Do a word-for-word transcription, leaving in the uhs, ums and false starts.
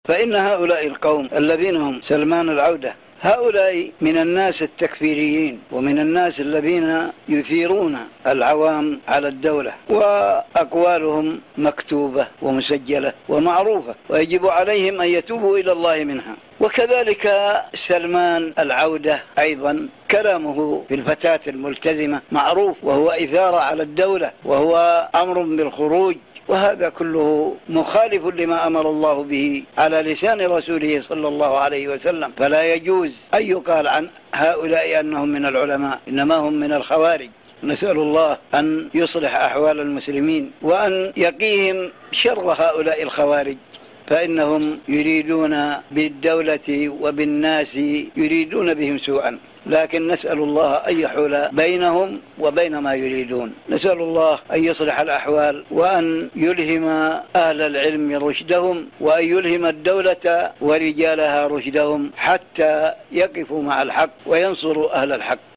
فإن هؤلاء القوم الذين هم سلمان العودة هؤلاء من الناس التكفيريين ومن الناس الذين يثيرون العوام على الدولة، وأقوالهم مكتوبة ومسجلة ومعروفة، ويجب عليهم أن يتوبوا إلى الله منها. وكذلك سلمان العودة أيضا كلامه في الفتاة الملتزمة معروف، وهو إثارة على الدولة، وهو أمر بالخروج، وهذا كله مخالف لما أمر الله به على لسان رسوله صلى الله عليه وسلم. فلا يجوز أن يقال عن هؤلاء أنهم من العلماء، إنما هم من الخوارج. نسأل الله أن يصلح أحوال المسلمين وأن يقيهم شر هؤلاء الخوارج، فإنهم يريدون بالدولة وبالناس يريدون بهم سوءا، لكن نسأل الله أن يحول بينهم وبين ما يريدون. نسأل الله أن يصلح الأحوال وأن يلهم أهل العلم رشدهم، وأن يلهم الدولة ورجالها رشدهم، حتى يقفوا مع الحق وينصروا أهل الحق.